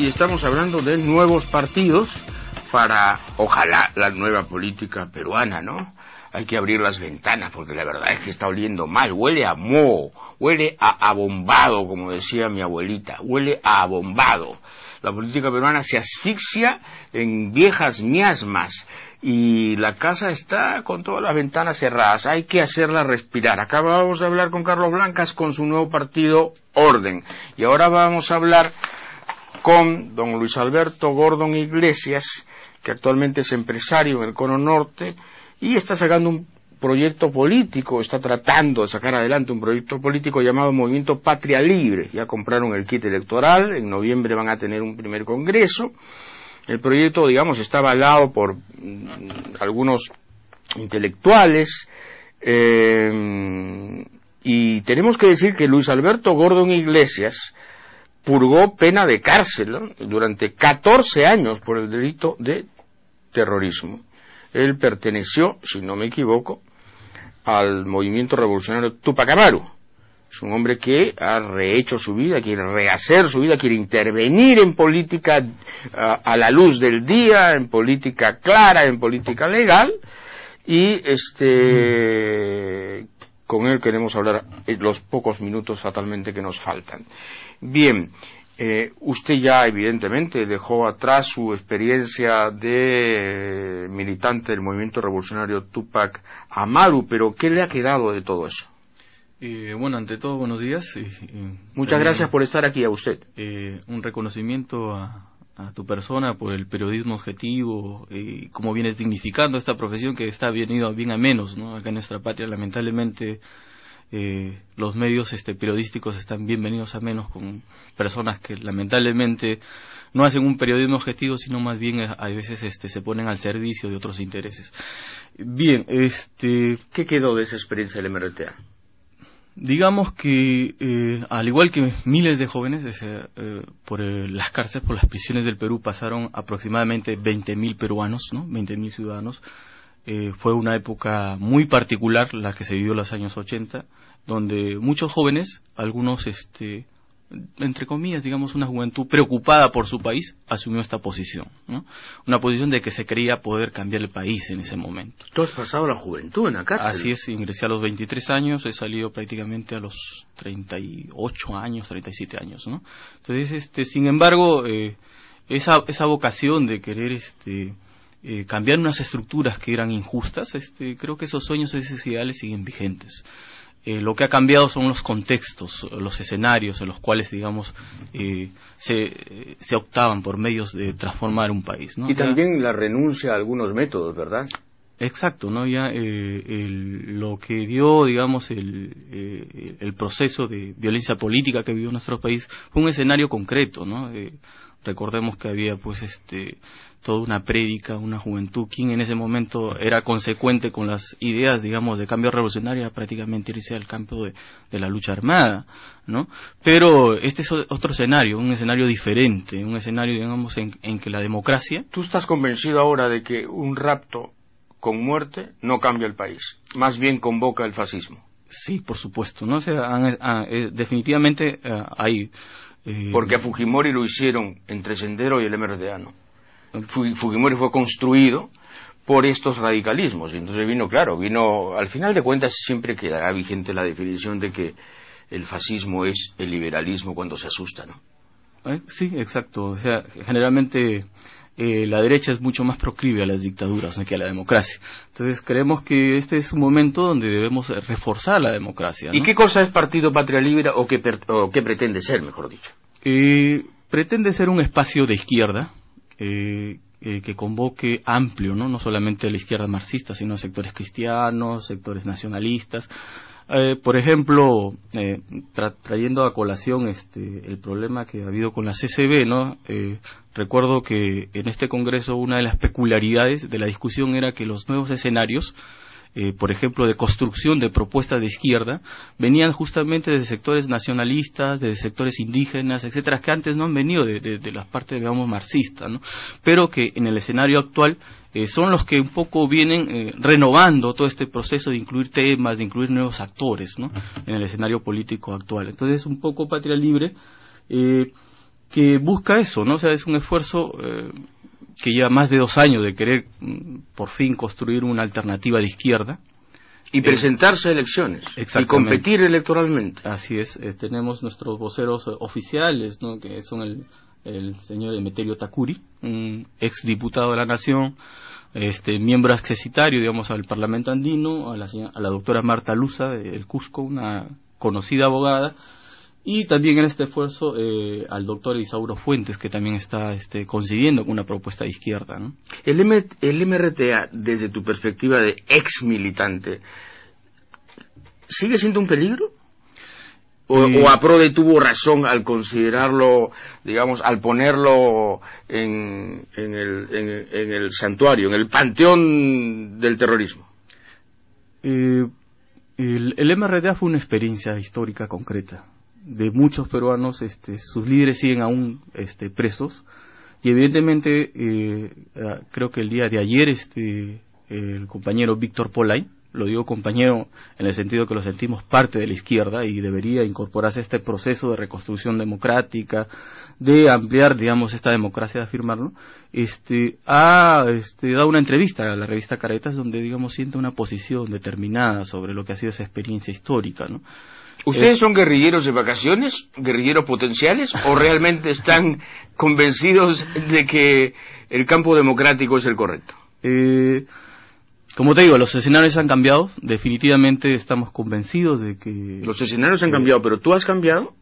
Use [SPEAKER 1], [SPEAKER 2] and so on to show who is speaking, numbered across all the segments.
[SPEAKER 1] y estamos hablando de nuevos partidos para, ojalá, la nueva política peruana, ¿no? Hay que abrir las ventanas porque la verdad es que está oliendo mal, huele a moho, huele a abombado, como decía mi abuelita, huele a abombado. La política peruana se asfixia en viejas miasmas y la casa está con todas las ventanas cerradas, hay que hacerla respirar. Acá vamos a hablar con Carlos Blancas con su nuevo partido Orden, y ahora vamos a hablar con don Luis Alberto Gordon Iglesias, que actualmente es empresario en el Cono Norte y está sacando un proyecto político, está tratando de sacar adelante un proyecto político llamado Movimiento Patria Libre. Ya compraron el kit electoral, en noviembre van a tener un primer congreso. El proyecto, digamos, está avalado por algunos intelectuales, y tenemos que decir que Luis Alberto Gordon Iglesias purgó pena de cárcel, ¿no?, durante 14 años por el delito de terrorismo. Él perteneció, si no me equivoco, al movimiento revolucionario Tupac Amaru. Es un hombre que ha rehecho su vida, quiere rehacer su vida, quiere intervenir en política a la luz del día, en política clara, en política legal, y con él queremos hablar en los pocos minutos fatalmente que nos faltan. Bien, usted ya evidentemente dejó atrás su experiencia de militante del movimiento revolucionario Tupac Amaru, pero ¿qué le ha quedado de todo eso?
[SPEAKER 2] Bueno, ante todo, buenos días.
[SPEAKER 1] Muchas gracias por estar aquí, a usted.
[SPEAKER 2] Un reconocimiento a tu persona por el periodismo objetivo y cómo vienes dignificando esta profesión que está venido bien a menos, ¿no? Acá en nuestra patria, lamentablemente, los medios periodísticos están bienvenidos a menos, con personas que lamentablemente no hacen un periodismo objetivo, sino más bien a veces se ponen al servicio de otros intereses. Bien,
[SPEAKER 1] ¿qué quedó de esa experiencia del MRTA?
[SPEAKER 2] Digamos que al igual que miles de jóvenes por las cárceles, por las prisiones del Perú pasaron aproximadamente 20.000 peruanos, ¿no? 20.000 ciudadanos. Fue una época muy particular la que se vivió en los años 80, donde muchos jóvenes, algunos entre comillas, digamos, una juventud preocupada por su país, asumió esta posición, ¿no? Una posición de que se creía poder cambiar el país en ese momento.
[SPEAKER 1] ¿Tú has pasado la juventud en la cárcel?
[SPEAKER 2] Así es, ingresé a los 23 años, he salido prácticamente a los 38 años, 37 años, ¿no? Entonces, sin embargo, esa vocación de querer cambiar unas estructuras que eran injustas, creo que esos sueños, esos ideales siguen vigentes. Lo que ha cambiado son los contextos, los escenarios en los cuales, digamos, se optaban por medios de transformar un país, ¿no?
[SPEAKER 1] Y también la renuncia a algunos métodos, ¿verdad?
[SPEAKER 2] Exacto, ¿no? Ya lo que dio, digamos, el proceso de violencia política que vivió nuestro país fue un escenario concreto, ¿no? Recordemos que había, pues, toda una prédica, una juventud, quien en ese momento era consecuente con las ideas, digamos, de cambio revolucionario, prácticamente irse al campo de la lucha armada, ¿no? Pero este es otro escenario, un escenario diferente, un escenario, digamos, en que la democracia...
[SPEAKER 1] ¿Tú estás convencido ahora de que un rapto con muerte no cambia el país, más bien convoca el fascismo?
[SPEAKER 2] Sí, por supuesto, ¿no? O sea, definitivamente hay...
[SPEAKER 1] Porque a Fujimori lo hicieron entre Sendero y el MRTA, ¿no? Fujimori fue construido por estos radicalismos, y entonces vino, al final de cuentas siempre quedará vigente la definición de que el fascismo es el liberalismo cuando se asusta, ¿no?
[SPEAKER 2] Sí, exacto, o sea, generalmente la derecha es mucho más proclive a las dictaduras, ¿no?, que a la democracia. Entonces creemos que este es un momento donde debemos reforzar la democracia, ¿no?
[SPEAKER 1] ¿Y qué cosa es Partido Patria Libre o qué pretende ser, mejor dicho?
[SPEAKER 2] Pretende ser un espacio de izquierda que convoque amplio, ¿no? No solamente a la izquierda marxista, sino a sectores cristianos, sectores nacionalistas. Por ejemplo, trayendo a colación el problema que ha habido con la CCB, ¿no? Recuerdo que en este congreso una de las peculiaridades de la discusión era que los nuevos escenarios, por ejemplo, de construcción de propuestas de izquierda, venían justamente desde sectores nacionalistas, desde sectores indígenas, etcétera, que antes no han venido de las partes, digamos, marxistas, ¿no? Pero que en el escenario actual son los que un poco vienen renovando todo este proceso de incluir temas, de incluir nuevos actores, ¿no?, en el escenario político actual. Entonces, un poco Patria Libre que busca eso, ¿no? O sea, es un esfuerzo que lleva más de 2 años de querer por fin construir una alternativa de izquierda.
[SPEAKER 1] Y presentarse a elecciones. Y competir electoralmente.
[SPEAKER 2] Así es. Tenemos nuestros voceros oficiales, ¿no? Que son el señor Emeterio Takuri, un exdiputado de la Nación, miembro accesitario, digamos, al Parlamento Andino, a la doctora Marta Luza del Cusco, una conocida abogada, y también en este esfuerzo al doctor Isauro Fuentes, que también está consiguiendo una propuesta de izquierda, ¿no?
[SPEAKER 1] El MRTA, desde tu perspectiva de ex militante, ¿sigue siendo un peligro? ¿O Aprode tuvo razón al considerarlo, digamos, al ponerlo en el santuario, en el panteón del terrorismo?
[SPEAKER 2] El MRTA fue una experiencia histórica concreta de muchos peruanos. Sus líderes siguen aún presos, y evidentemente creo que el día de ayer el compañero Víctor Polay, lo digo compañero en el sentido que lo sentimos parte de la izquierda y debería incorporarse a este proceso de reconstrucción democrática, de ampliar, digamos, esta democracia, de afirmarlo, ha dado una entrevista a la revista Caretas donde, digamos, siente una posición determinada sobre lo que ha sido esa experiencia histórica, ¿no?
[SPEAKER 1] ¿Ustedes son guerrilleros de vacaciones, guerrilleros potenciales, o realmente están convencidos de que el campo democrático es el correcto?
[SPEAKER 2] Como te digo, los escenarios han cambiado. Definitivamente estamos convencidos de que...
[SPEAKER 1] Los escenarios han cambiado, pero ¿tú has cambiado?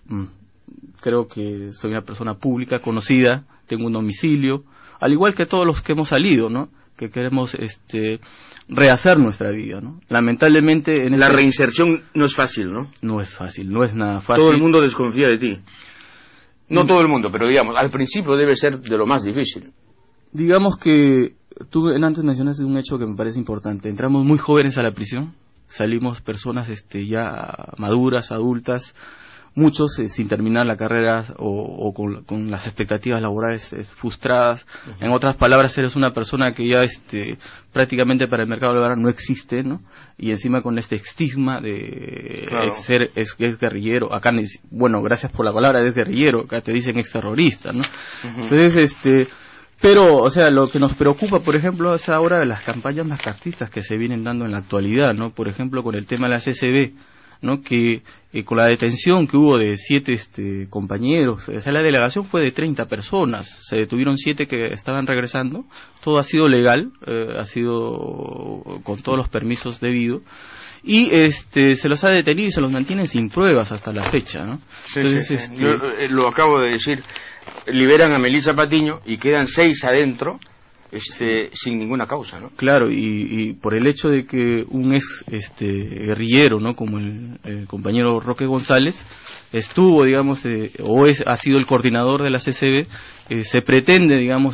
[SPEAKER 2] Creo que soy una persona pública, conocida, tengo un domicilio, al igual que todos los que hemos salido, ¿no? Que queremos rehacer nuestra vida, ¿no? Lamentablemente...
[SPEAKER 1] La reinserción no es fácil, ¿no?
[SPEAKER 2] No es fácil, no es nada fácil.
[SPEAKER 1] Todo el mundo desconfía de ti. No todo el mundo, pero digamos, al principio debe ser de lo más difícil.
[SPEAKER 2] Digamos que tú antes mencionaste un hecho que me parece importante. Entramos muy jóvenes a la prisión, salimos personas ya maduras, adultas, muchos sin terminar la carrera o con las expectativas laborales frustradas. Uh-huh. En otras palabras, eres una persona que ya prácticamente para el mercado laboral no existe, ¿no? Y encima con este estigma de ser ex guerrillero. Acá, bueno, gracias por la palabra, ex guerrillero, acá te dicen ex terrorista, ¿no? Uh-huh. Entonces, pero, o sea, lo que nos preocupa, por ejemplo, es ahora las campañas macartistas que se vienen dando en la actualidad, ¿no? Por ejemplo, con el tema de la CCB, ¿no? Que con la detención que hubo de 7 compañeros, o sea, la delegación fue de 30 personas, se detuvieron 7 que estaban regresando, todo ha sido legal, ha sido con todos los permisos debidos, y se los ha detenido y se los mantienen sin pruebas hasta la fecha, ¿no?
[SPEAKER 1] Sí, entonces, sí. Yo lo acabo de decir, liberan a Melissa Patiño y quedan 6 adentro, sin ninguna causa, ¿no?
[SPEAKER 2] Claro, y por el hecho de que un ex guerrillero, ¿no? Como el compañero Roque González estuvo, digamos, ha sido el coordinador de la CCB, se pretende, digamos,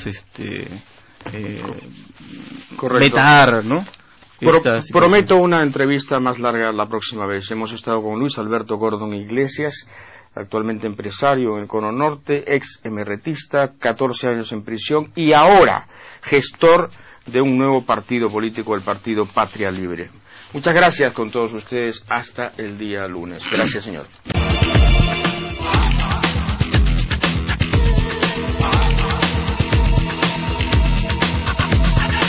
[SPEAKER 2] vetar, ¿no?
[SPEAKER 1] Prometo una entrevista más larga la próxima vez. Hemos estado con Luis Alberto Gordon Iglesias, actualmente empresario en el Cono Norte, ex emeretista, 14 años en prisión y ahora gestor de un nuevo partido político, el Partido Patria Libre. Muchas gracias con todos ustedes. Hasta el día lunes. Gracias, señor.